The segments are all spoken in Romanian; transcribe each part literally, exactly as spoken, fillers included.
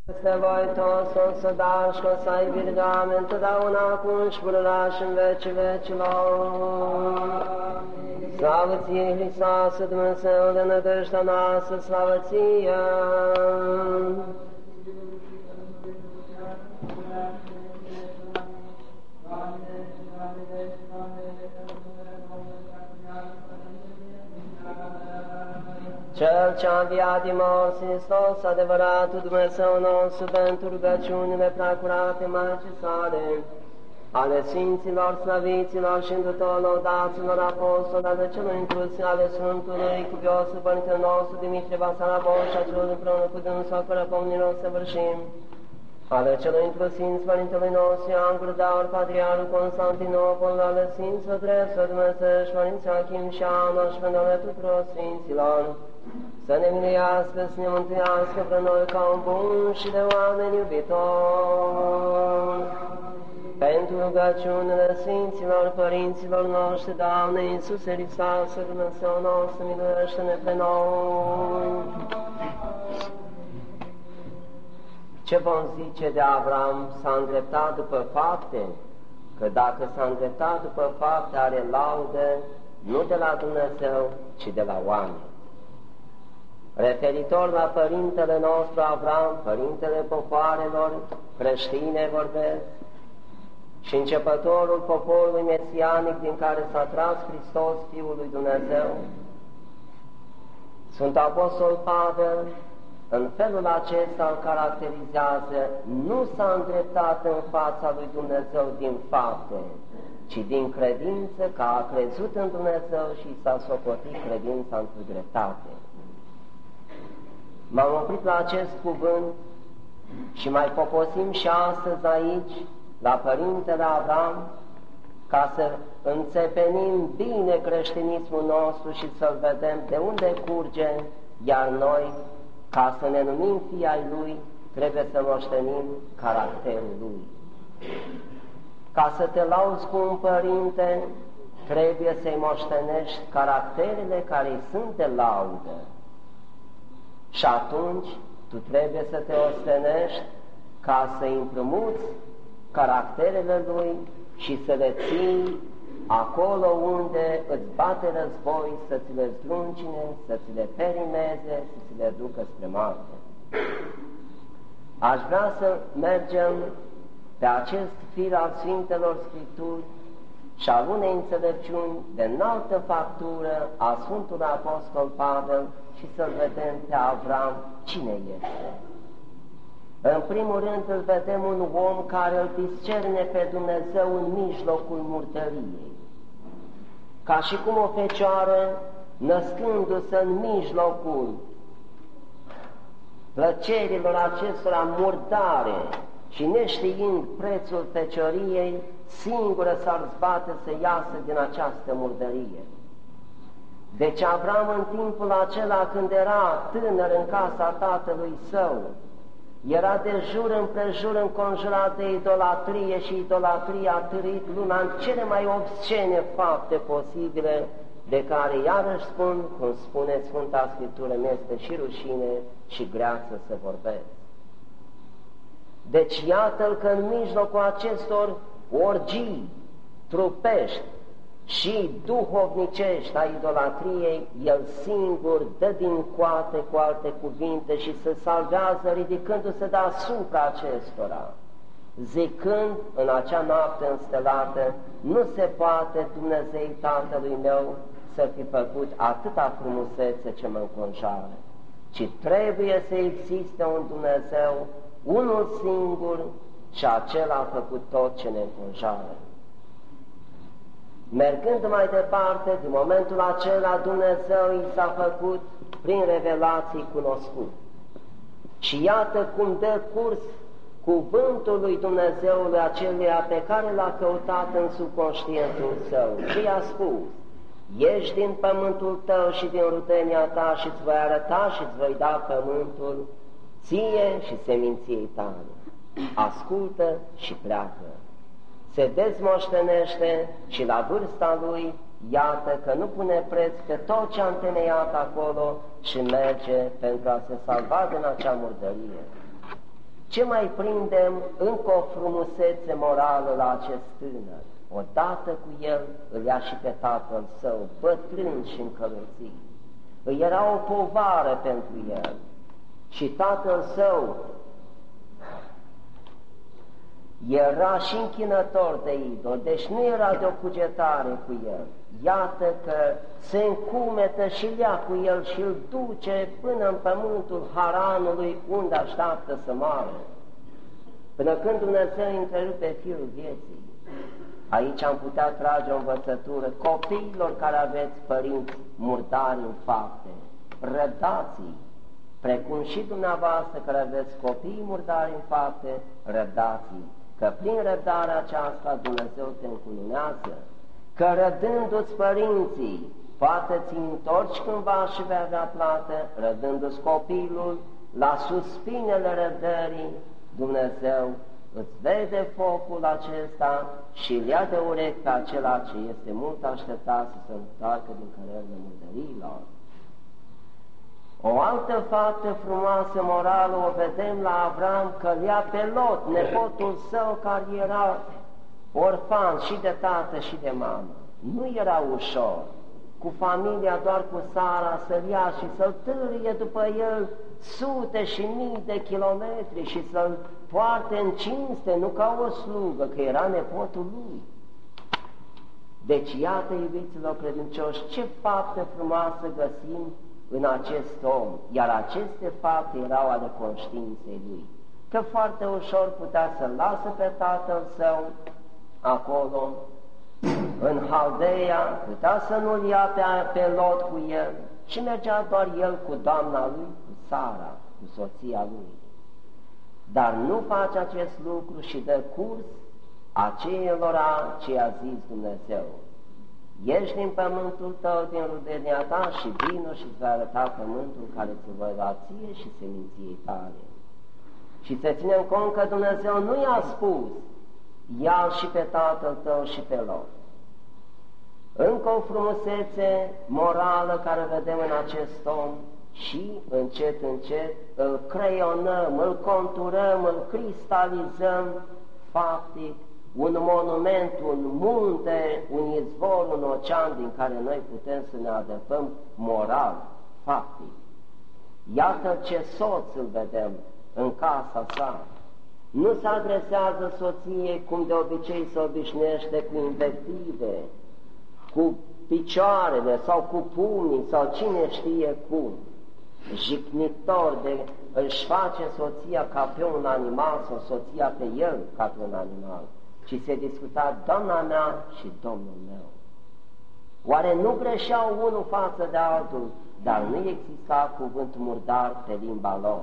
Să voi toți să dași, că să ai virgame întotdeauna acum și pururea și în vecii vecilor. Slavă ție, Hristoase, Dumnezeu de nădejdea noastră, slavă ție! Cel ce-a înviat din morți, Hristos, adevăratul Dumnezeu nostru, pentru rugăciunile preacurate Maicii sale, ale Sfinților, Slăviților și îndrutor lăudaților apostoli, ale celor inclusi ale Sfântului, cuviosul Părintele nostru, Dimitrie Vasarabon și a celor împreună cu dânsul, fără pomnilor să vârșim, ale celor inclusiți Părintelui nostru, Ioan Gură de Aur, Patriarhul Constantinopol, ale Sfinților Dreptul Dumnezeu și Părinții Achim și Ana și pentru ale tuturor Sfinților, să ne miluiască, să ne mântuiască pe noi ca un bun și de oameni iubitori. Pentru rugăciunile Sfinților Părinților noștri, Doamne Iisuse Hristoase, Dumnezeu nostru, miluiește-ne pe noi. Ce vom zice de Avram? S-a îndreptat după fapte? Că dacă s-a îndreptat după fapte, are laudă nu de la Dumnezeu, ci de la oameni. Referitor la Părintele nostru Avram, Părintele popoarelor creștine vorbesc, și începătorul poporului mesianic din care s-a tras Hristos, Fiul lui Dumnezeu, Sfântul Apostol Pavel, în felul acesta îl caracterizează: nu s-a îndreptat în fața lui Dumnezeu din fapte, ci din credință, că a crezut în Dumnezeu și s-a socotit credința într-o dreptate. M-am oprit la acest cuvânt și mai poposim și astăzi aici, la Părintele Avram, ca să înțepenim bine creștinismul nostru și să-l vedem de unde curge, iar noi, ca să ne numim fii ai Lui, trebuie să moștenim caracterul Lui. Ca să te lauzi cu un părinte, trebuie să-i moștenești caracterele care îi sunt de laudă. Și atunci tu trebuie să te ostenești ca să împrumuți caracterele Lui și să le ții acolo unde îți bate război, să ți le zdruncine, să ți le perimeze, să ți le ducă spre moarte. Aș vrea să mergem pe acest fir al Sfintelor Scripturi și al unei înțelepciuni de înaltă factură a Sfântului Apostol Pavel și să-l vedem pe Avram cine este. În primul rând îl vedem un om care îl discerne pe Dumnezeu în mijlocul murdăriei. Ca și cum o fecioară, născându-se în mijlocul plăcerilor acestora murdare și neștiind prețul fecioriei, singură s-ar zbate să iasă din această murdărie. Deci Avram, în timpul acela când era tânăr în casa tatălui său, era de jur împrejur înconjurat de idolatrie și idolatria a târâit lumea în cele mai obscene fapte posibile, de care iarăși spun, cum spune Sfânta Scriptură, mi-este și rușine și greață să vorbesc. Deci iată-l că în mijlocul acestor orgii trupești și duhovnicești a idolatriei, el singur dă din coate, cu alte cuvinte, și se salvează ridicându-se deasupra acestora, zicând în acea noapte înstelată: nu se poate, Dumnezeu Tatălui meu, să fi făcut atâta frumusețe ce mă înconjoară, ci trebuie să existe un Dumnezeu, unul singur, și acela a făcut tot ce ne înconjoară. Mergând mai departe, din momentul acela Dumnezeu i s-a făcut prin revelații cunoscut. Și iată cum dă curs cuvântul lui Dumnezeului aceluia pe care l-a căutat în subconștientul său și i-a spus: ieși din pământul tău și din rudenia ta și îți voi arăta și îți voi da pământul ție și seminției tale. Ascultă și pleacă. Se dezmoștenește și la vârsta lui, iată că nu pune preț pe tot ce a întemeiat acolo și merge pentru a se salva din acea murdărie. Ce mai prindem încă o frumusețe morală la acest tânăr? Odată cu el îl ia și pe tatăl său, bătrân și încălățit. Îi era o povară pentru el și tatăl său era și închinător de idol, deci nu era de o cugetare cu el. Iată că se încumetă și ia cu el și îl duce până în pământul Haranului, unde așteaptă să moară, până când Dumnezeu întrerupe firul vieții. Aici am putea trage o învățătură copiilor care aveți părinți murdari în fapte, rădați-i, precum și dumneavoastră care aveți copii murdari în fapte, rădați-i, că prin răbdarea aceasta Dumnezeu te încununează, că rădându-ți părinții, poate ți întorci cândva și vei avea plată, rădându-ți copilul, la suspinele răbdării, Dumnezeu îți vede focul acesta și îl ia de urechi pe acela ce este mult așteptat să se întoarcă din cărările murdărilor. O altă faptă frumoasă morală o vedem la Avram, că îl ia pe Lot, nepotul său care era orfan și de tată și de mamă. Nu era ușor, cu familia, doar cu Sara, să-l ia și să-l târie după el sute și mii de kilometri și să-l poarte în cinste, nu ca o slugă, că era nepotul lui. Deci, iată, iubiților credincioși, ce fapte frumoase găsim în acest om, iar aceste fapte erau ale conștiinței lui, că foarte ușor putea să-l lasă pe tatăl său acolo, în Haldeia, putea să nu-l ia pe, pe Lot cu el și mergea doar el cu doamna lui, cu Sara, cu soția lui. Dar nu face acest lucru și dă curs aceilora ce i-a zis Dumnezeu. Ieși din pământul tău, din rudenia ta și vino și îți va arăta pământul care ți voi da ție și seminției tale. Și să ținem cont că Dumnezeu nu i-a spus, ia-l și pe tatăl tău și pe Lot. Încă o frumusețe morală care vedem în acest om și încet, încet îl creionăm, îl conturăm, îl cristalizăm, faptic, un monument, un munte, un izvor, un ocean din care noi putem să ne adăpăm moral, faptic. Iată ce soț îl vedem în casa sa. Nu se adresează soției cum de obicei se obișnuiește cu invective, cu picioarele sau cu pumnii sau cine știe cum. Jignitor de își face soția ca pe un animal sau soția pe el ca pe un animal, ci se discuta doamna mea și domnul meu. Oare nu greșeau unul față de altul, dar nu exista cuvânt murdar pe limba lor?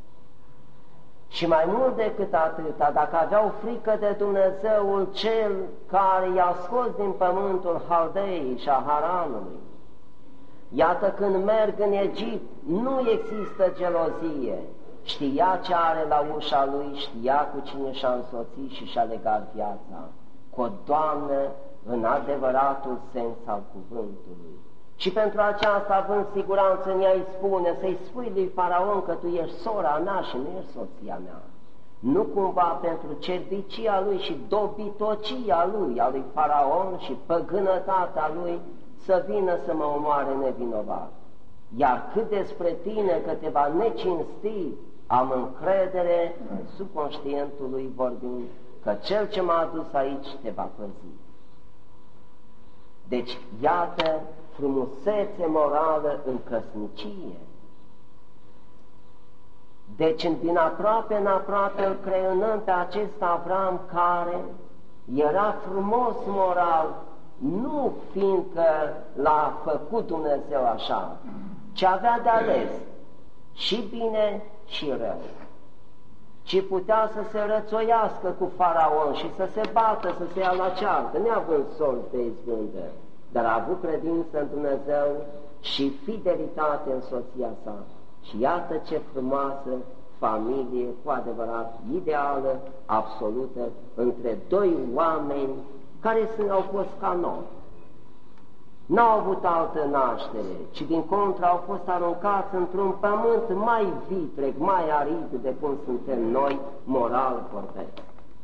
Și mai mult decât atâta, dacă aveau frică de Dumnezeul cel care i-a scos din pământul Haldeii și a Haranului, iată când merg în Egipt, nu există gelozie. Știa ce are la ușa lui, știa cu cine și-a însoțit și și-a legat viața, cu o doamnă în adevăratul sens al cuvântului. Și pentru aceasta, având siguranță în ea, îi spune să-i spui lui Faraon că tu ești sora mea și nu ești soția mea. Nu cumva pentru cerbicia lui și dobitocia lui, a lui Faraon și păgânătatea lui, să vină să mă omoare nevinovat. Iar cât despre tine că te va necinsti, am încredere în subconștientul lui vorbind, că cel ce m-a adus aici te va păzi. Deci, iată frumusețe morală în căsnicie. Deci, din aproape în aproape îl creionăm pe acest Avram care era frumos moral, nu fiindcă l-a făcut Dumnezeu așa, ci avea de ales și bine și rău, ci putea să se rățoiască cu Faraon și să se bată, să se ia la ceartă, neavând sol de izbândă, dar a avut credință în Dumnezeu și fidelitate în soția sa. Și iată ce frumoasă familie, cu adevărat ideală, absolută, între doi oameni care au fost ca noi. N-au avut altă naștere, ci din contră au fost aruncați într-un pământ mai vitreg, mai arid de cum suntem noi, moral vorbesc.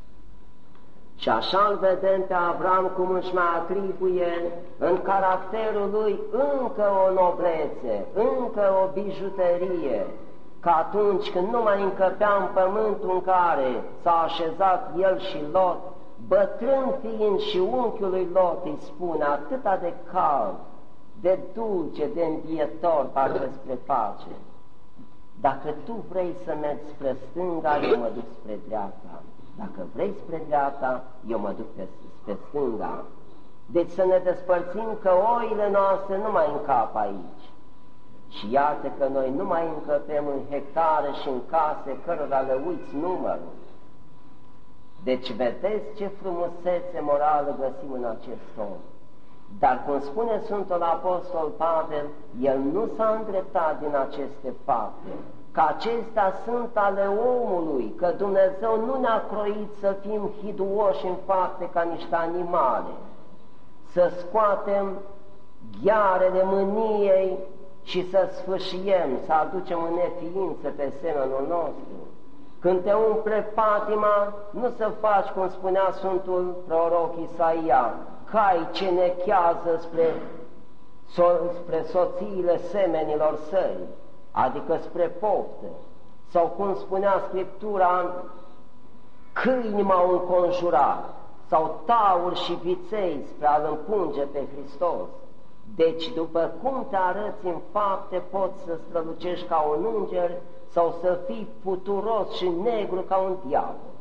Și așa îl vedem pe Avram cum își mai atribuie în caracterul lui încă o noblețe, încă o bijuterie, că atunci când nu mai încăpea în pământul în care s-a așezat el și Lot, bătrân fiind și unchiul lui Lot îi spune atâta de cald, de dulce, de învietor, parcă spre pace: dacă tu vrei să mergi spre stânga, eu mă duc spre dreapta. Dacă vrei spre dreapta, eu mă duc pe, spre stânga. Deci să ne despărțim, că oile noastre nu mai încap aici. Și iată că noi nu mai încăpem în hectare și în case cărora le uiți numărul. Deci vedeți ce frumusețe morală găsim în acest om. Dar cum spune Sfântul Apostol Pavel, el nu s-a îndreptat din aceste fapte, că acestea sunt ale omului, că Dumnezeu nu ne-a croit să fim hiduoși în fapte ca niște animale, să scoatem ghearele mâniei și să sfâșiem, să aducem în neființă pe semenul nostru. Când te umple patima, nu să faci, cum spunea Sfântul Proroc Isaia, cai ce nechează spre, so, spre soțiile semenilor săi, adică spre poftă, sau cum spunea Scriptura, câini m-au înconjurat, sau tauri și viței spre a-L împunge pe Hristos. Deci, după cum te arăți în fapte, poți să strălucești ca un înger sau să fii puturos și negru ca un diavol.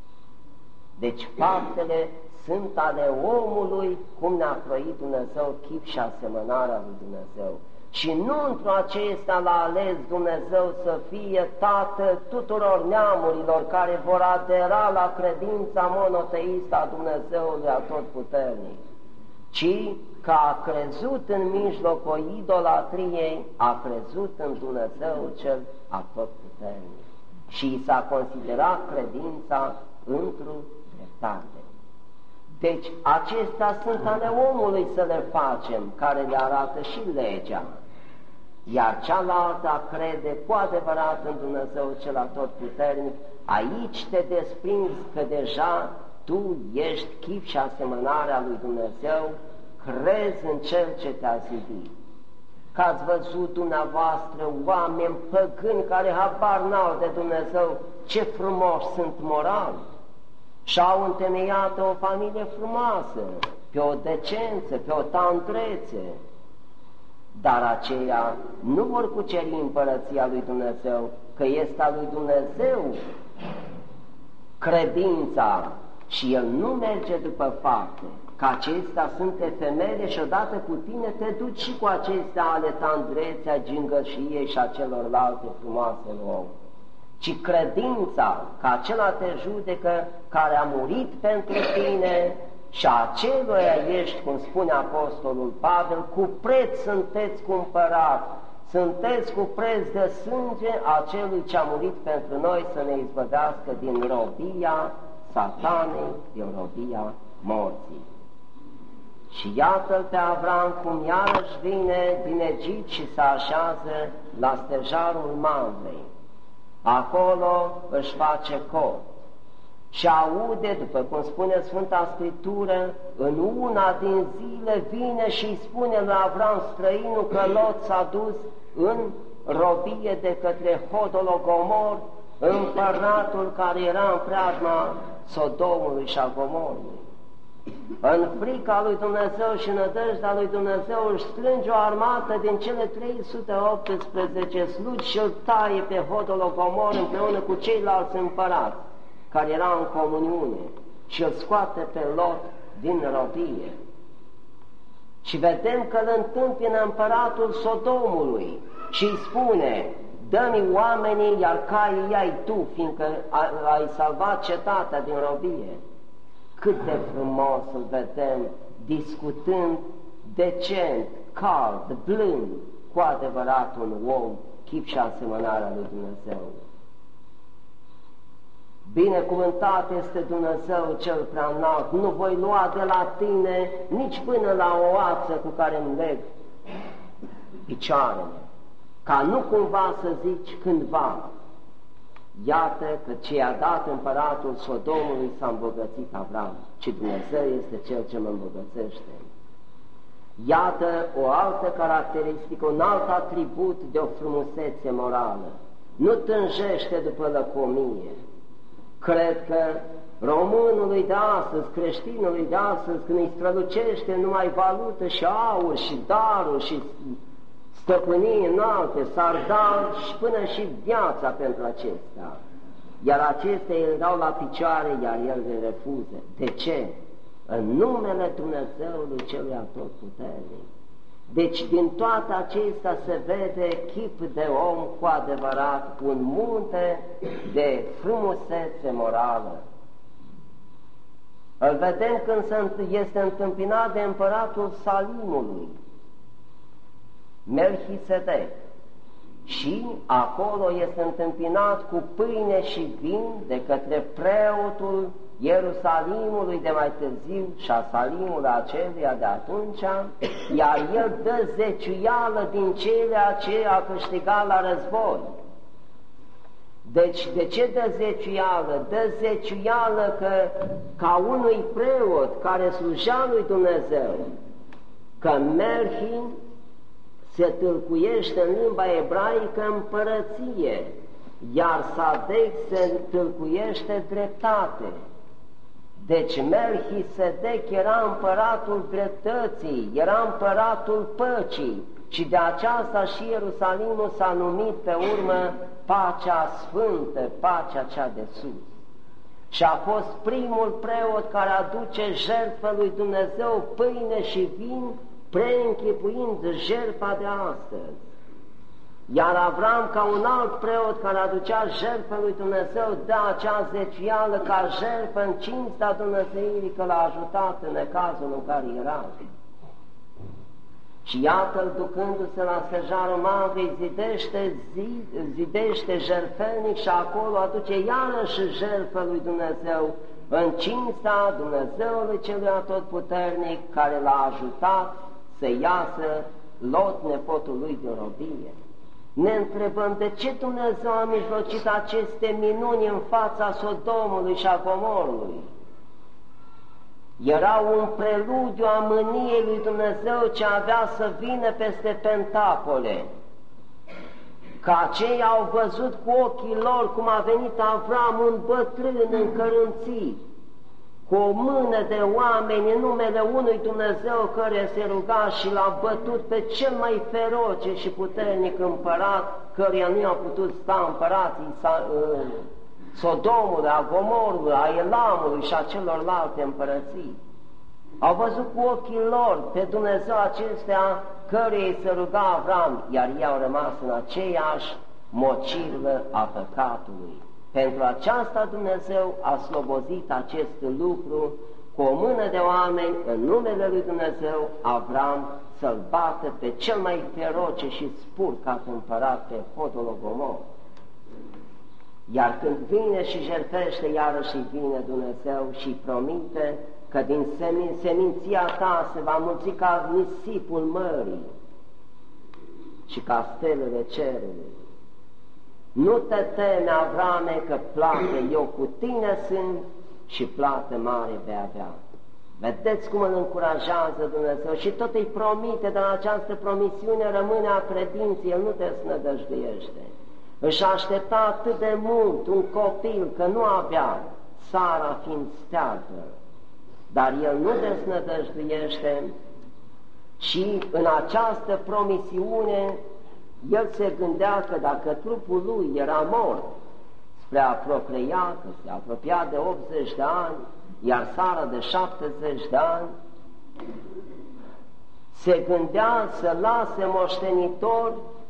Deci faptele sunt ale omului, cum ne-a croit Dumnezeu, chip și asemănarea lui Dumnezeu. Și nu într-o acesta l-a ales Dumnezeu să fie Tată tuturor neamurilor care vor adera la credința monoteistă a Dumnezeului Atotputernic, ci că a crezut în mijlocul idolatriei, a crezut în Dumnezeu cel Atotputernic și i s-a considerat credința într-o dreptate. Deci acestea sunt ale omului să le facem, care le arată și legea, iar cealaltă crede cu adevărat în Dumnezeu cel Atotputernic. Aici te desprinzi că deja tu ești chip și asemănarea lui Dumnezeu, crezi în Cel ce te-a zidit. Că ați văzut dumneavoastră oameni păgâni care habar n-au de Dumnezeu, ce frumoși sunt morali, și-au întemeiat o familie frumoasă, pe o decență, pe o tandrețe, dar aceia nu vor cuceri împărăția lui Dumnezeu, că este a lui Dumnezeu credința și El nu merge după fapte, că acestea sunt efemere și odată cu tine te duci și cu acestea ale tandreței, a gingășiei și a celorlalte frumoase om. Ci credința că acela te judecă, care a murit pentru tine, și aceluia ești, cum spune Apostolul Pavel, cu preț sunteți cumpărat, sunteți cu preț de sânge a celui ce a murit pentru noi să ne izbăvească din robia satanei, din robia morții. Și iată-l pe Avram cum iarăși vine din Egipt și se așează la stejarul Mamrei. Acolo își face cort și aude, după cum spune Sfânta Scriptură, în una din zile vine și îi spune lui Avram străinul că Lot s-a dus în robie de către Hodologomor, împăratul care era în preajma Sodomului și a Gomorului. În frica lui Dumnezeu și nădejdea lui Dumnezeu își strânge o armată din cele trei sute optsprezece slugi și îl taie pe Hodologomor împreună cu ceilalți împărați care erau în comuniune și îl scoate pe Lot din robie. Și vedem că îl întâmpină împăratul Sodomului și îi spune: dă-mi oamenii, iar caii ai tu, fiindcă ai salvat cetatea din robie. Cât de frumos îl vedem discutând decent, cald, blând, cu adevărat un om, chip și asemănarea lui Dumnezeu. binecuvântat este Dumnezeu cel prea înalt, nu voi lua de la tine nici până la o ață cu care îmi leg picioarele, ca nu cumva să zici cândva, iată că ce i-a dat împăratul Sodomului s-a îmbogățit Avram, ci Dumnezeu este Cel ce mă îmbogățește. Iată o altă caracteristică, un alt atribut de o frumusețe morală. Nu tânjește după lăcomie. Cred că românului de astăzi, creștinului de astăzi, când îi strălucește numai valută și aur și daruri și stăpânii înalte, s-ar da și până și viața pentru acestea. Iar acestea îl dau la picioare, iar el le refuză. De ce? În numele Dumnezeului Celui Atotputernic. Deci din toate acestea se vede chip de om cu adevărat, un munte de frumusețe morală. Îl vedem când este întâmpinat de împăratul Salimului, Melchisedec, și acolo este întâmpinat cu pâine și vin de către preotul Ierusalimului de mai târziu și a Salimului aceluia de atunci, iar el dă zeciuială din cele ce a câștigat la război. Deci, de ce dă zeciuială? Dă zeciuială că, ca unui preot care slujea lui Dumnezeu, că Melchi se tâlcuiește în limba ebraică împărăție, iar Sadec se tâlcuiește dreptate. Deci Melchisedec era împăratul dreptății, era împăratul păcii și de aceasta și Ierusalimul s-a numit pe urmă pacea sfântă, pacea cea de sus. Și a fost primul preot care aduce jertfă lui Dumnezeu pâine și vin, preînchipuind jertfa de astăzi. Iar Avram, ca un alt preot care aducea jertfă lui Dumnezeu, dă acea zeciuială ca jertfă în cinstea Dumnezeirii, că l-a ajutat în necazul în care era. Și iată-l ducându-se la stejarul Mamrei, zidește, zid, zidește jertfelnic și acolo aduce iarăși jertfă lui Dumnezeu, în cinstea Dumnezeului Celui Atotputernic, care l-a ajutat să iasă Lot, nepotul lui, din robie. Ne întrebăm de ce Dumnezeu a mijlocit aceste minuni în fața Sodomului și a Gomorului. Era un preludiu a mâniei lui Dumnezeu ce avea să vină peste Pentapole. Că aceia au văzut cu ochii lor cum a venit Avram, un bătrân încărânțit, cu o mână de oameni în numele unui Dumnezeu care se ruga și l-a bătut pe cel mai feroce și puternic împărat, căruia nu i-au putut sta împărații Sodomului, a Gomorului, a Elamului și a celorlalte împărății. Au văzut cu ochii lor pe Dumnezeu acestea căruia se ruga Avram, iar ei au rămas în aceeași mocirlă a păcatului. Pentru aceasta Dumnezeu a slobozit acest lucru cu o mână de oameni în numele lui Dumnezeu, Avram, să-l bată pe cel mai feroce și spurcat împărat pe Hodologomor. Iar când vine și jertfește, iarăși vine Dumnezeu și promite că din semin, seminția ta se va mulți ca nisipul mării și ca stelele cerului. Nu te teme, Avrame, că plată eu cu tine sunt și plată mare vei avea. Vedeți cum îl încurajează Dumnezeu și tot îi promite, dar această promisiune rămâne a credinței, el nu te snădăjduiește. Își aștepta atât de mult un copil că nu avea, Sara fiind stealtă, dar el nu desnădăjduiește și în această promisiune el se gândea că dacă trupul lui era mort spre a procrea, că se apropia de optzeci de ani, iar Sara de șaptezeci de ani, se gândea să lase moștenitor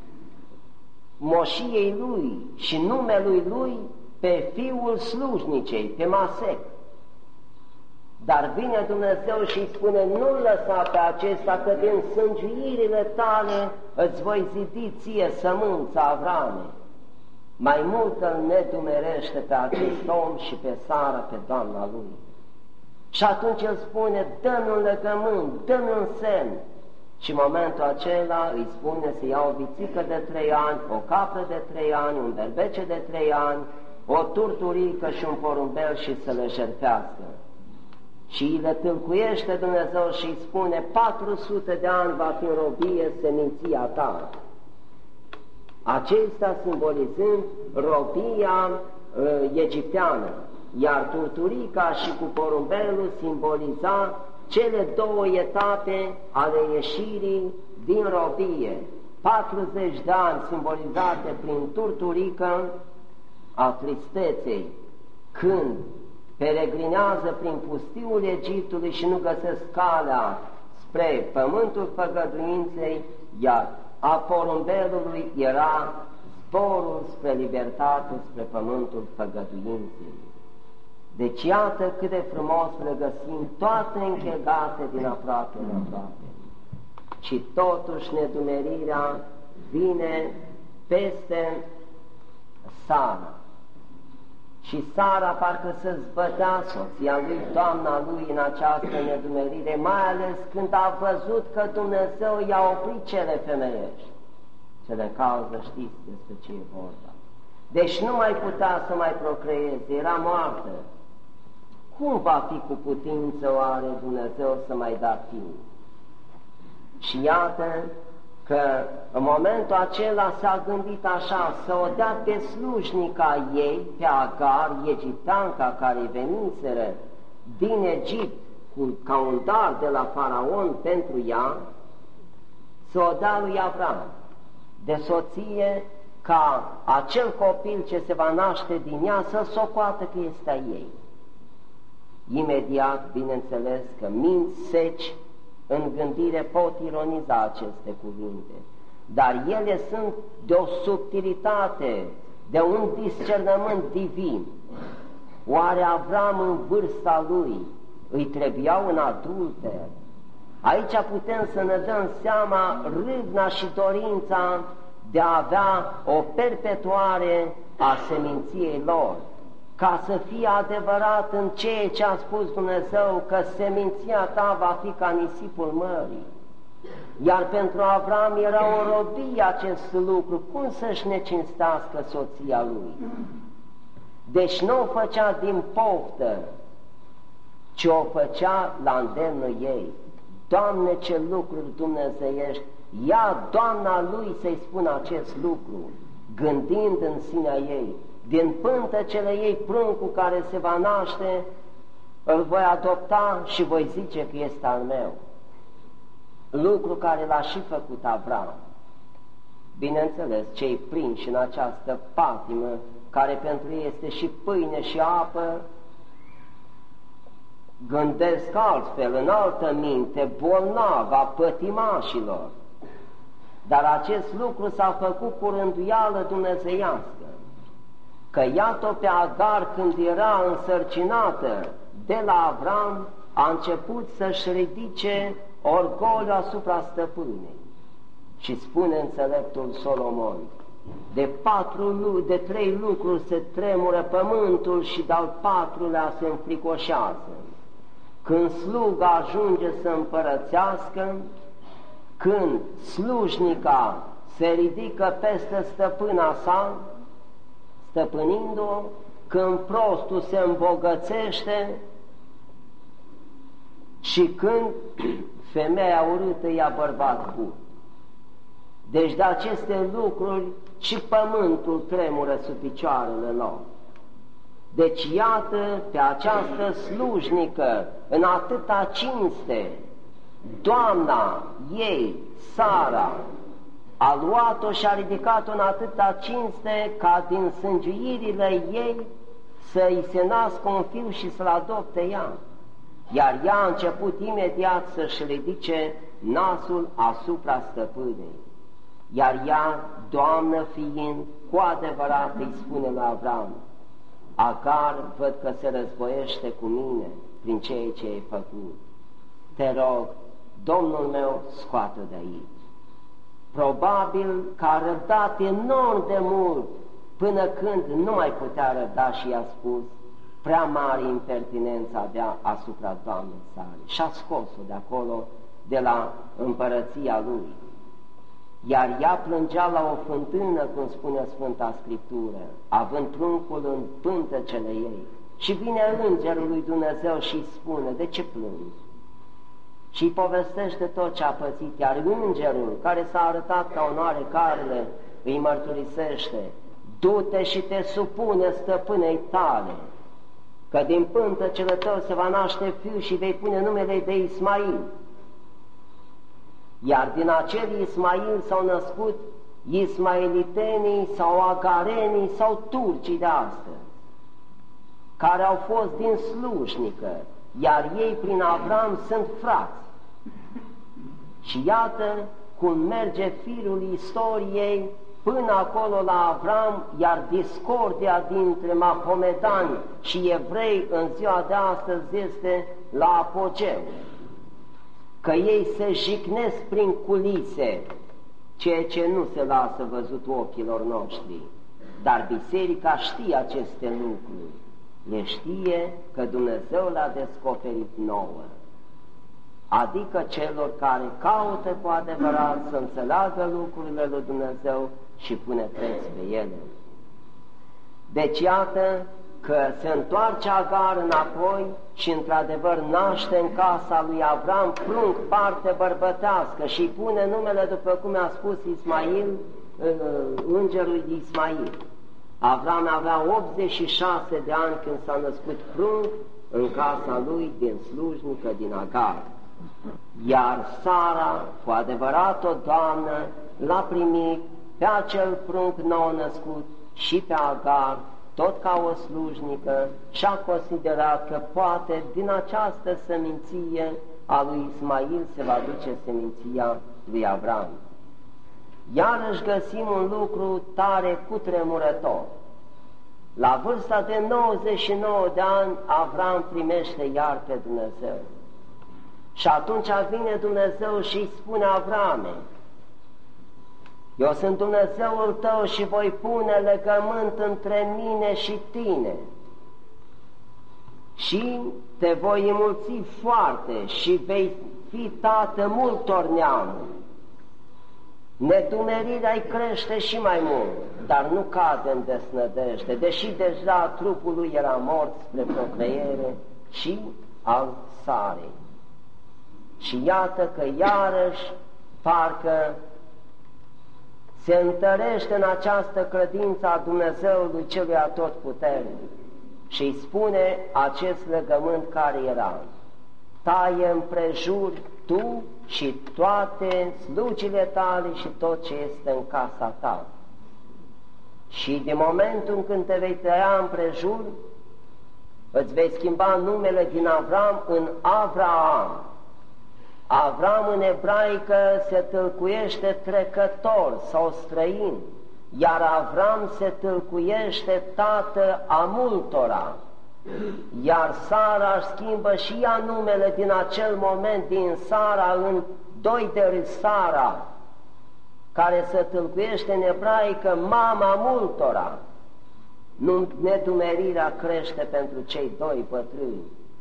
moșiei lui și numelui lui pe fiul slujnicei, pe Masec. Dar vine Dumnezeu și îi spune, nu-l lăsa pe acesta, că din sângiuirile tale îți voi zidi ție sămânța, Avrame. mai mult îl nedumerește pe acest om și pe Sara, pe doamna lui. Și atunci el spune, dă-mi un legământ, dă-mi un semn. Și în momentul acela îi spune să ia o vițică de trei ani, o capră de trei ani, un berbece de trei ani, o turturică și un porumbel și să le jertfească. Și îi le tâlcuiește Dumnezeu și îi spune, patru sute de ani va fi în robie seminția ta. Acesta simbolizând robia uh, egipteană, iar turturica și cu porumbelul simboliza cele două etape ale ieșirii din robie. patruzeci de ani simbolizate prin turturică a tristeței, când peregrinează prin pustiul Egiptului și nu găsesc calea spre pământul făgăduinței, iar a porumbelului era zborul spre libertate, spre pământul făgăduinței. Deci iată cât de frumos le găsim, toate închegate din aproape în aproape. Și totuși nedumerirea vine peste Sara. Și Sara parcă să zbătea soția lui, doamna lui, în această nedumerire, mai ales când a văzut că Dumnezeu i-a oprit cele femeiești. Cele cauză știți despre ce e vorba. Deci nu mai putea să mai procreeze, era moartă. Cum va fi cu putință oare Dumnezeu să mai da timp? Și iată că în momentul acela s-a gândit așa, să o dea pe slujnica ei, pe Agar, egipteanca care veniseră din Egipt cu, ca un dar de la Faraon pentru ea, să o dea lui Avram de soție, ca acel copil ce se va naște din ea să socoată că este a ei. Imediat, bineînțeles că minți seci în gândire pot ironiza aceste cuvinte, dar ele sunt de o subtilitate, de un discernământ divin. Oare Avram în vârsta lui îi trebuia un adulter? Aici putem să ne dăm seama râvna și dorința de a avea o perpetuare a seminției lor, ca să fie adevărat în ceea ce a spus Dumnezeu, că seminția ta va fi ca nisipul mării. Iar pentru Avram era o robie acest lucru, cum să-și necinstească soția lui? Deci nu o făcea din poftă, ci o făcea la îndemnul ei. Doamne, ce lucruri dumnezeiești! Ia doamna lui să-i spună acest lucru, gândind în sinea ei, din pântecele ei pruncul care se va naște, îl voi adopta și voi zice că este al meu. Lucru care l-a și făcut Avram. Bineînțeles, cei prinși în această patimă, care pentru ei este și pâine și apă, gândesc altfel, în altă minte, bolnava pătimașilor. Dar acest lucru s-a făcut cu rânduială dumnezeiască, că iată pe Agar când era însărcinată de la Avram, a început să-și ridice orgoliu asupra stăpânei. Și spune înțeleptul Solomon, de, patru, de trei lucruri se tremură pământul și de-al patrulea se înfricoșează. Când sluga ajunge să împărățească, când slujnica se ridică peste stăpâna sa, stăpânind-o, când prostul se îmbogățește și când femeia urâtă ia bărbat bun. Deci de aceste lucruri și pământul tremură sub picioarele lor. Deci iată pe această slujnică în atâta cinste, doamna ei, Sara, a luat-o și a ridicat-o în atâta cinste ca din sângiuirile ei să-i se nască un fiu și să-l adopte ea. Iar ea a început imediat să-și ridice nasul asupra stăpânei. Iar ea, doamnă fiind, cu adevărat îi spune la Avram, Agar, văd că se războiește cu mine prin ceea ce ai făcut. Te rog, Domnul meu, scoate-o de aici. Probabil că a răbdat enorm de mult până când nu mai putea răbda și i-a spus: prea mare impertinență avea asupra Doamnei sale, și a scos-o de acolo, de la împărăția lui. Iar ea plângea la o fântână, cum spune Sfânta Scriptură, având pruncul în pântecele ei. Și vine îngerul lui Dumnezeu și îi spune: de ce plângi? Și îi povestește tot ce a pățit, iar îngerul, care s-a arătat ca onoare carele, îi mărturisește: du-te și te supune stăpânei tale, că din pântecele tău se va naște fiu și vei pune numele de Ismail. Iar din acel Ismail s-au născut ismailitenii sau agarenii sau turcii de astăzi, care au fost din slujnică, iar ei prin Avram sunt frați. Și iată cum merge firul istoriei până acolo la Avram, iar discordia dintre mahomedani și evrei în ziua de astăzi este la apogeu, că ei se jicnesc prin culise, ceea ce nu se lasă văzut ochilor noștri. Dar biserica știe aceste lucruri, le știe că Dumnezeu le-a descoperit nouă, adică celor care caută cu adevărat să înțeleagă lucrurile lui Dumnezeu și pune preț pe ele. Deci iată că se întoarce Agar înapoi și într-adevăr naște în casa lui Avram prunc parte bărbătească și pune numele după cum a spus Ismail, îngerul Ismail. Avram avea optzeci și șase de ani când s-a născut prunc în casa lui din slujnică, din Agar. Iar Sara, cu adevărat o doamnă, l-a primit pe acel prunc nou născut și pe Agar, tot ca o slujnică, și-a considerat că poate din această seminție a lui Ismail se va duce seminția lui Avram. Iarăși găsim un lucru tare cutremurător. La vârsta de nouăzeci și nouă de ani, Avram primește iar pe Dumnezeu. Și atunci vine Dumnezeu și îi spune: Avrame, eu sunt Dumnezeul tău și voi pune legământ între mine și tine și te voi înmulți foarte și vei fi tată multor neamuri. Nedumerirea-i crește și mai mult, dar nu cade în desnădejde, deși deja trupul lui era mort spre procreere, și al Sarei. Și iată că iarăși parcă se întărește în această credință a Dumnezeului celui atotputernic și îi spune acest legământ care era: taie împrejur tu și toate slugile tale și tot ce este în casa ta. Și din momentul când te vei tăia împrejur, îți vei schimba numele din Avram în Avraam. Avram în ebraică se tâlcuiește trecător sau străin, iar Avram se tâlcuiește tată a multora. Iar Sara își schimbă și ea numele din acel moment, din Sara în doi de Sara, care se tâlcuiește în ebraică mama multora. Nedumerirea crește pentru cei doi bătrâni,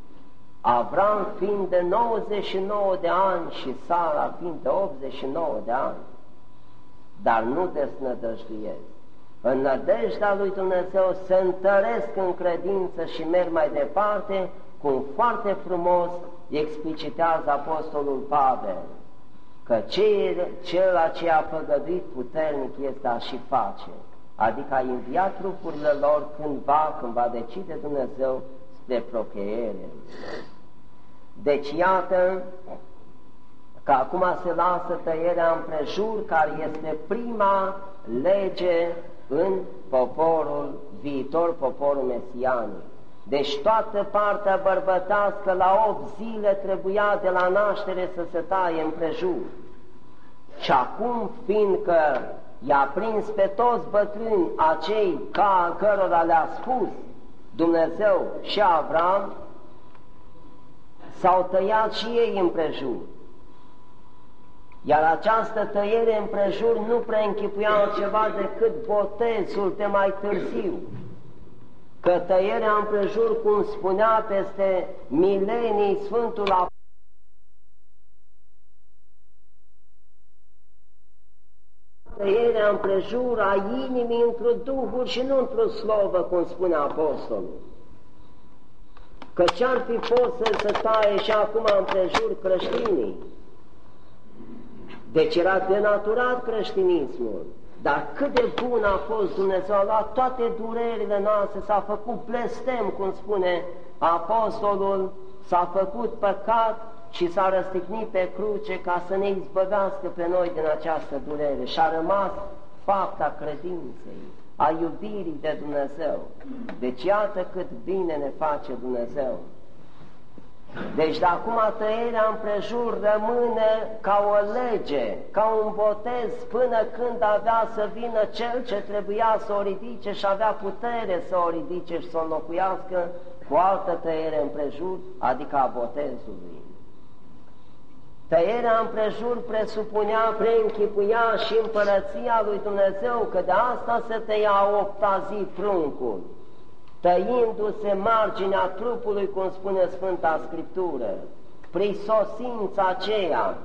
Avram fiind de nouăzeci și nouă de ani și Sara fiind de optzeci și nouă de ani, dar nu desnădăjduiesc. În nădejdea lui Dumnezeu se întăresc în credință și merg mai departe, cum foarte frumos explicitează Apostolul Pavel, că cel ce a făgăduit puternic este a și face, adică a înviat trupurile lor cândva, când va decide Dumnezeu, spre procreere. Deci iată că acum se lasă tăierea împrejur, care este prima lege în poporul viitor, poporul mesianic. Deci toată partea bărbătească la opt zile trebuia de la naștere să se taie împrejur. Și acum, fiindcă i-a prins pe toți bătrâni acei ca cărora le-a spus Dumnezeu și Avram, s-au tăiat și ei împrejur. Iar această tăiere împrejur nu preînchipuia altceva decât botezul de mai târziu. Că tăierea împrejur, cum spunea peste milenii Sfântul Apostol, tăierea împrejur a inimii într-o duhuri și nu într-o slovă, cum spune Apostolul. Că ce-ar fi fost să se taie și acum împrejur creștinii? Deci era denaturat creștinismul. Dar cât de bun a fost Dumnezeu, a luat toate durerile noastre, s-a făcut blestem, cum spune Apostolul, s-a făcut păcat și s-a răstignit pe cruce ca să ne izbăvească pe noi din această durere. Și a rămas fapta credinței, a iubirii de Dumnezeu. Deci iată cât bine ne face Dumnezeu. Deci de acum tăierea împrejur rămâne ca o lege, ca un botez, până când avea să vină cel ce trebuia să o ridice și avea putere să o ridice și să o înlocuiască cu altă tăiere împrejur, adică a botezului. Tăierea împrejur presupunea, preînchipuia și împărăția lui Dumnezeu, că de asta se tăia a opta zi pruncul, tăindu-se marginea trupului, cum spune Sfânta Scriptură. Prisosința aceea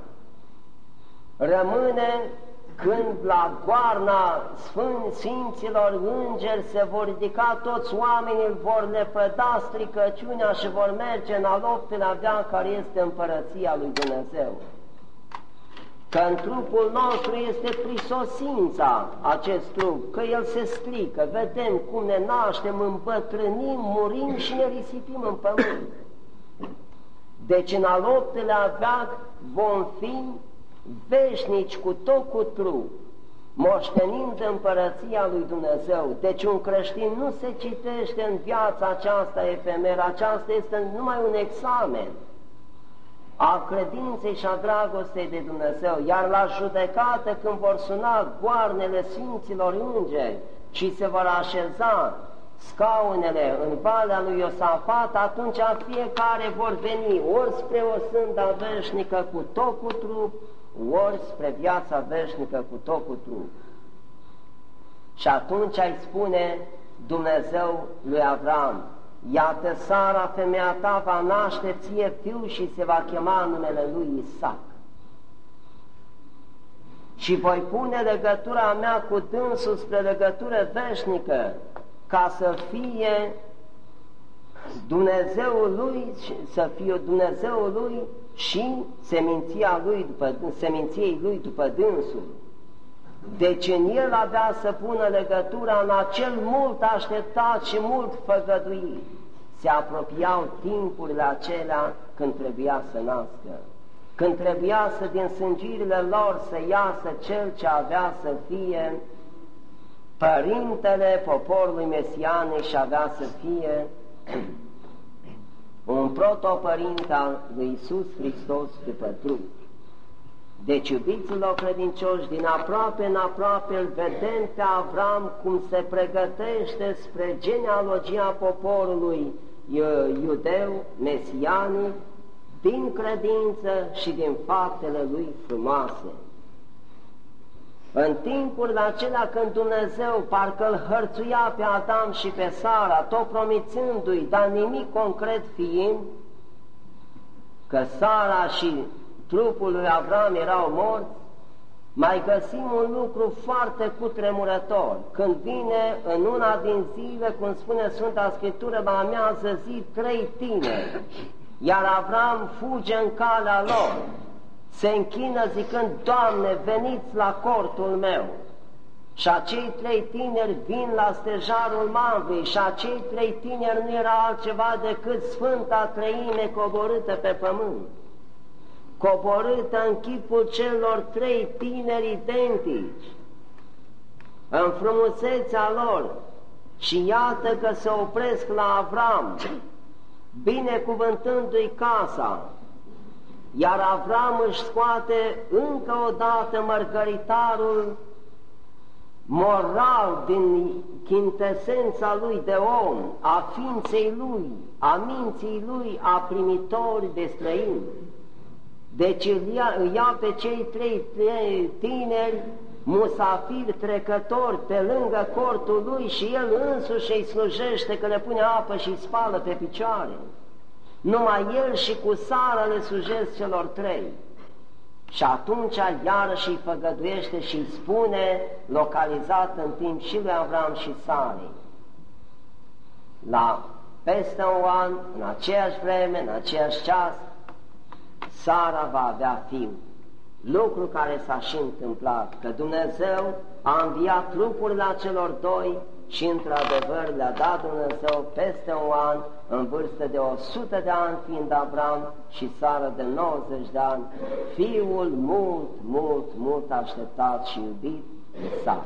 rămâne când la goarna Sfinților Îngeri se vor ridica toți oamenii, îl vor lepăda stricăciunea și vor merge în al optelea veac, care este împărăția lui Dumnezeu. Că în trupul nostru este prisosința acest trup, că el se strică, vedem cum ne naștem, îmbătrânim, murim și ne risipim în pământ. Deci în al optelea veac vom fi veșnici cu tot cu trup, moștenind împărăția lui Dumnezeu. Deci un creștin nu se citește în viața aceasta efemeră, aceasta este numai un examen a credinței și a dragostei de Dumnezeu, iar la judecată, când vor suna goarnele Sfinților Îngeri și se vor așeza scaunele în valea lui Iosafat, atunci fiecare vor veni ori spre o sânda veșnică cu tot cu trup, ori spre viața veșnică cu tot cu trup. Și atunci îi spune Dumnezeu lui Avram: iată, Sara, femeia ta, va naște ție fiu și se va chema numele lui Isaac. Și voi pune legătura mea cu dânsul spre legătură veșnică, ca să fie Dumnezeul lui, să fie Dumnezeul lui și seminția lui după, seminției lui după dânsul. Deci în el avea să pună legătura în acel mult așteptat și mult făgăduit. Se apropiau timpurile acelea când trebuia să nască, când trebuia să din sângirile lor să iasă cel ce avea să fie părintele poporului mesianic și avea să fie un protopărinte al lui Iisus Hristos după trup. Deci, iubiților credincioși, din aproape în aproape îl vedem pe Avram cum se pregătește spre genealogia poporului iudeu, mesianic, din credință și din faptele lui frumoase. În timpurile acelea când Dumnezeu parcă îl hărțuia pe Adam și pe Sara, tot promițându-i, dar nimic concret fiind, că Sara și trupul lui Avram erau morți, mai găsim un lucru foarte cutremurător. Când vine în una din zile, cum spune Sfânta Scriptură, la amiază zi, trei tineri, iar Avram fuge în calea lor, se închină zicând: Doamne, veniți la cortul meu. Și acei trei tineri vin la stejarul Mamrei și acei trei tineri nu era altceva decât Sfânta Treime coborâtă pe pământ, coborâtă în chipul celor trei tineri identici, în frumusețea lor. Și iată că se opresc la Avram, binecuvântându-i casa, iar Avram își scoate încă o dată mărgăritarul moral din chintesența lui de om, a ființei lui, a minții lui, a primitori de străini. Deci îi ia, îi ia pe cei trei, trei tineri musafiri trecători pe lângă cortul lui și el însuși îi slujește, că le pune apă și îi spală pe picioare. Numai el și cu Sara le slujesc celor trei. Și atunci iarăși îi făgăduiește și îi spune, localizat în timp și lui Avram și Sarei: la peste un an, în aceeași vreme, în aceeași ceas, Sara va avea fiu. Lucru care s-a și întâmplat, că Dumnezeu a înviat trupurile acelor doi și într-adevăr le-a dat Dumnezeu peste un an, în vârstă de o sută de ani fiind Avram și Sara de nouăzeci de ani, fiul mult, mult, mult așteptat și iubit, Isaac.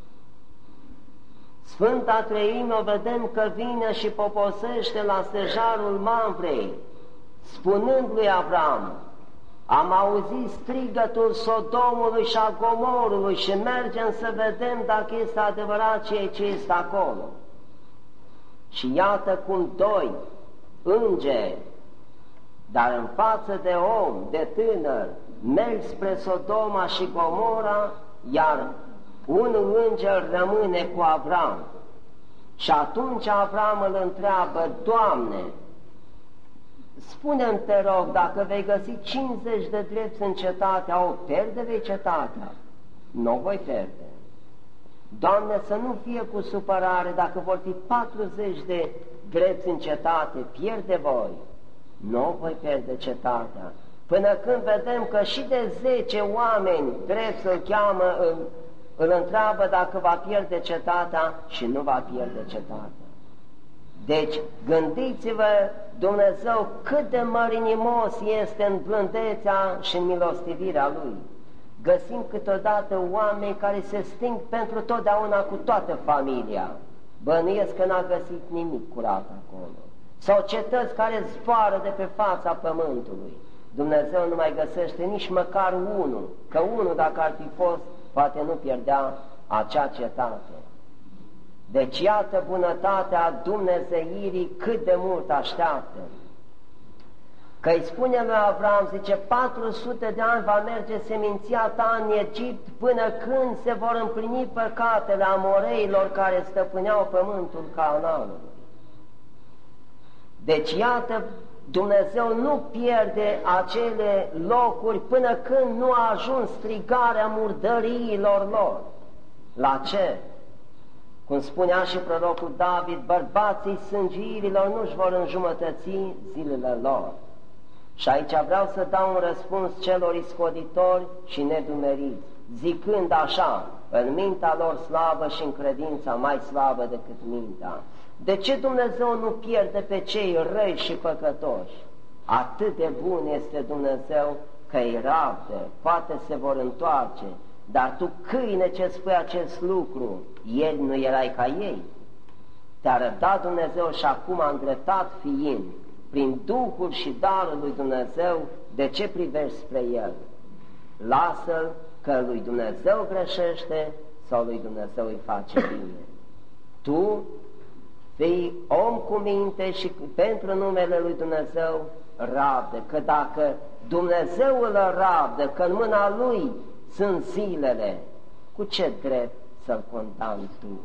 Sfânta Treime o vedem că vine și poposește la stejarul Mamrei, spunând lui Avram: am auzit strigătul Sodomului și a Gomorului și mergem să vedem dacă este adevărat ceea ce este acolo. Și iată cum doi îngeri, dar în față de om, de tânăr, merg spre Sodoma și Gomora, iar unul înger rămâne cu Avram. Și atunci Avram îl întreabă: Doamne, spune-mi, te rog, dacă vei găsi cincizeci de drepți în cetate, o pierde vei cetatea? Nu o voi pierde. Doamne, să nu fie cu supărare, dacă vor fi patruzeci de drepți în cetate, pierde voi. Nu o voi pierde cetatea. Până când vedem că și de zece oameni drepți îl cheamă, îl, îl întreabă dacă va pierde cetatea și nu va pierde cetatea. Deci, gândiți-vă, Dumnezeu cât de mărinimos este în blândețea și în milostivirea Lui. Găsim câteodată oameni care se sting pentru totdeauna cu toată familia. Bănuiesc că n-a găsit nimic curat acolo. Sau cetăți care zboară de pe fața pământului. Dumnezeu nu mai găsește nici măcar unul, că unul, dacă ar fi fost, poate nu pierdea acea cetate. Deci iată bunătatea Dumnezeirii cât de mult așteaptă. Că îi spune lui Avram, zice, patru sute de ani va merge seminția ta în Egipt până când se vor împlini păcatele amoreilor care stăpâneau pământul Canaanului. Deci iată, Dumnezeu nu pierde acele locuri până când nu a ajuns strigarea murdăriilor lor. La ce? Cum spunea și prorocul David, bărbații sângirilor nu-și vor înjumătăți zilele lor. Și aici vreau să dau un răspuns celor iscoditori și nedumeriți, zicând așa, în mintea lor slabă și în credința mai slabă decât mintea: de ce Dumnezeu nu pierde pe cei răi și păcătoși? Atât de bun este Dumnezeu că îi rabdă, poate se vor întoarce. Dar tu, câine, ce spui acest lucru, ieri nu erai ca ei? Te-a răbdat Dumnezeu și acum a îndreptat fiind, prin Duhul și darul lui Dumnezeu, de ce privești spre el? Lasă-l, că lui Dumnezeu greșește sau lui Dumnezeu îi face bine. Tu fii om cu minte și pentru numele lui Dumnezeu rabdă, că dacă Dumnezeu îl rabdă, că în mâna lui sunt zilele, cu ce drept să-l condamni tu?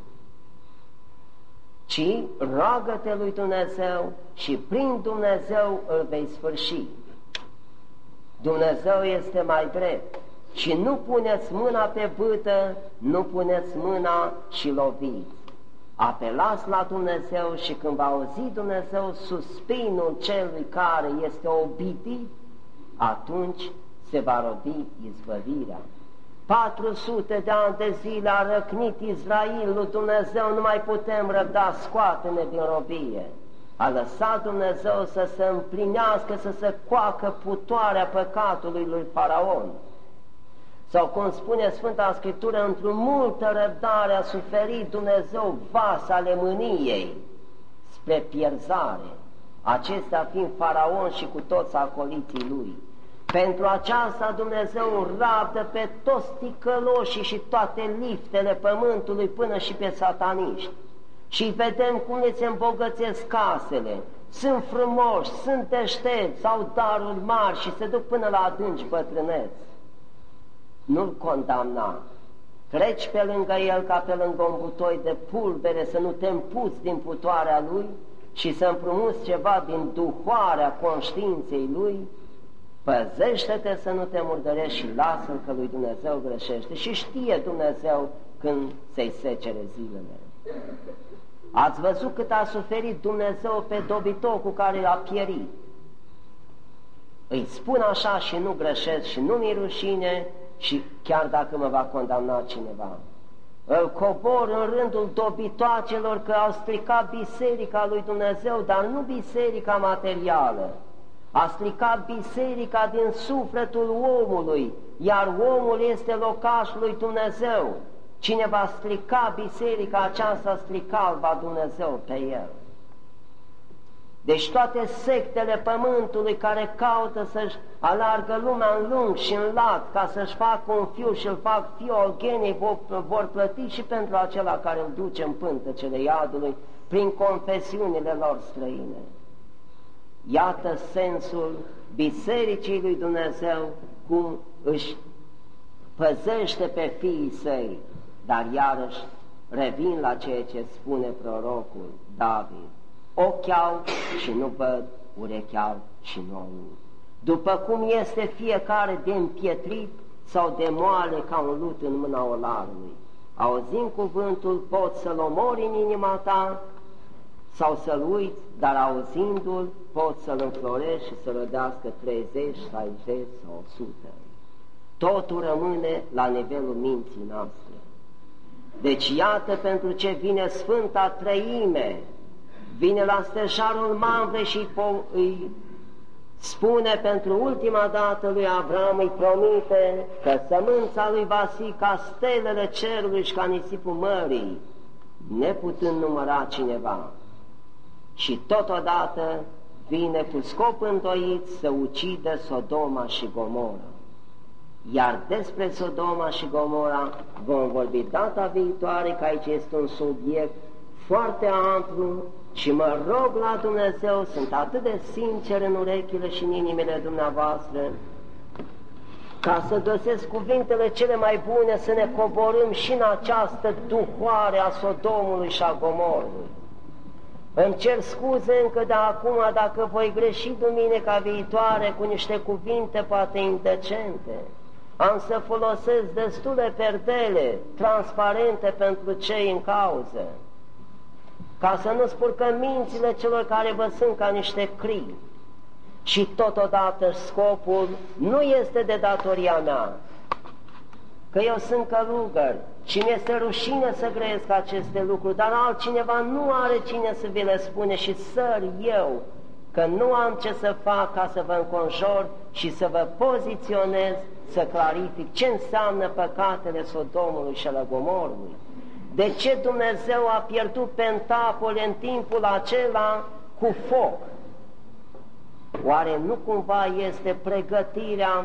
Ci roagă-te lui Dumnezeu și prin Dumnezeu îl vei sfârși. Dumnezeu este mai drept și nu puneți mâna pe bâtă, nu puneți mâna și loviți. Apelați la Dumnezeu și când va auzi Dumnezeu suspinul celui care este obitit, atunci se va robi izbăvirea. patru sute de ani de zile a răcnit Israelul, Dumnezeu nu mai putem răbda, scoate-ne din robie. A lăsat Dumnezeu să se împlinească, să se coacă putoarea păcatului lui Faraon. Sau cum spune Sfânta Scriptură, într-o multă răbdare a suferit Dumnezeu vas ale mâniei spre pierzare, acestea fiind Faraon și cu toți acoliții lui. Pentru aceasta Dumnezeu rabdă pe toți ticăloșii și toate liftele pământului până și pe sataniști. Și vedem cum le se îmbogățesc casele, sunt frumoși, sunt deștepți, au daruri mari și se duc până la adânci bătrâneți. Nu-l condamna. Treci pe lângă el ca pe lângă un butoi de pulbere, să nu te împuți din putoarea lui și să împrumuți ceva din duhoarea conștiinței lui. Păzește-te să nu te murdărești și lasă-l că lui Dumnezeu greșește și știe Dumnezeu când se-i secere zilele. Ați văzut cât a suferit Dumnezeu pe dobitocul care a pierit. Îi spun așa și nu greșesc și nu mi-e rușine și chiar dacă mă va condamna cineva. Îl cobor în rândul dobitoacelor că au stricat biserica lui Dumnezeu, dar nu biserica materială. A stricat biserica din sufletul omului, iar omul este locașul lui Dumnezeu. Cine va strica biserica aceasta, strica va Dumnezeu pe el. Deci toate sectele pământului care caută să-și alargă lumea în lung și în lat ca să-și facă un fiu și îl fac fiu al genei, vor, vor plăti și pentru acela care îl duce în pântecele iadului prin confesiunile lor străine. Iată sensul bisericii lui Dumnezeu, cum își păzește pe fiii săi, dar iarăși revin la ceea ce spune prorocul David. Ochi au și nu văd, urechi au și nu aud. După cum este fiecare de împietrit sau de moale ca un lut în mâna olarului. Auzind cuvântul, poți să-l omori în inima ta sau să-l uiți, dar auzindu-l poți să-l înflorești și să rădească treizeci, șaizeci sau o sută. Totul rămâne la nivelul minții noastre. Deci iată pentru ce vine Sfânta Treime, vine la stejarul Mamre și îi spune pentru ultima dată lui Avram, îi promite că sămânța lui va fi ca stelele cerului și ca nisipul mării, neputând număra cineva. Și totodată vine cu scop îndoit să ucidă Sodoma și Gomora. Iar despre Sodoma și Gomora vom vorbi data viitoare, că aici este un subiect foarte amplu și mă rog la Dumnezeu, sunt atât de sincer în urechile și în inimile dumneavoastră, ca să găsesc cuvintele cele mai bune, să ne coborâm și în această duhoare a Sodomului și a Gomorului. Îmi cer scuze încă de acum dacă voi greși duminica viitoare cu niște cuvinte poate indecente. Am să folosesc destule perdele transparente pentru cei în cauză, ca să nu spurcăm mințile celor care vă sunt ca niște crii. Și totodată scopul nu este de datoria mea, că eu sunt călugăr și mi-este rușine să grăiesc aceste lucruri, dar altcineva nu are cine să vi le spune și săr eu, că nu am ce să fac ca să vă înconjor și să vă poziționez, să clarific ce înseamnă păcatele Sodomului și ale Gomorului. De ce Dumnezeu a pierdut Pentapole în timpul acela cu foc? Oare nu cumva este pregătirea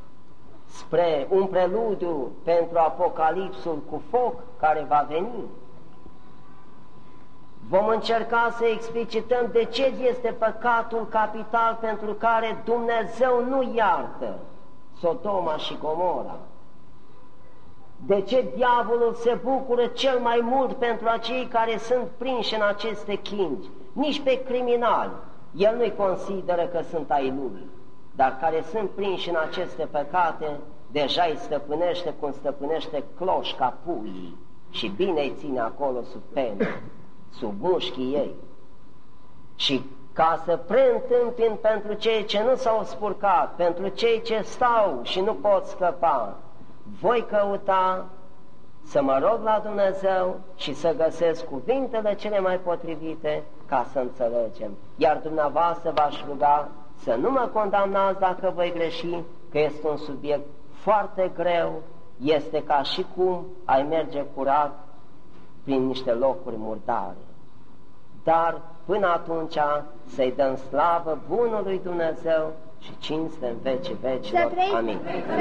spre un preludiu pentru Apocalipsul cu foc care va veni? Vom încerca să explicităm de ce este păcatul capital pentru care Dumnezeu nu iartă Sodoma și Gomora. De ce diavolul se bucură cel mai mult pentru acei care sunt prinși în aceste chingi? Nici pe criminali el nu-i consideră că sunt ai lui, dar care sunt prinși în aceste păcate, deja îi stăpânește cum stăpânește cloșca puii și bine îi ține acolo sub pene, sub mușchii ei. Și ca să preîntâmpin pentru cei ce nu s-au spurcat, pentru cei ce stau și nu pot scăpa, voi căuta să mă rog la Dumnezeu și să găsesc cuvintele cele mai potrivite ca să înțelegem. Iar dumneavoastră v-aș ruga să nu mă condamnați dacă voi greși, că este un subiect foarte greu, este ca și cum ai merge curat prin niște locuri murdare. Dar până atunci să-i dăm slavă bunului Dumnezeu și cinste în vecii vecilor. Amin.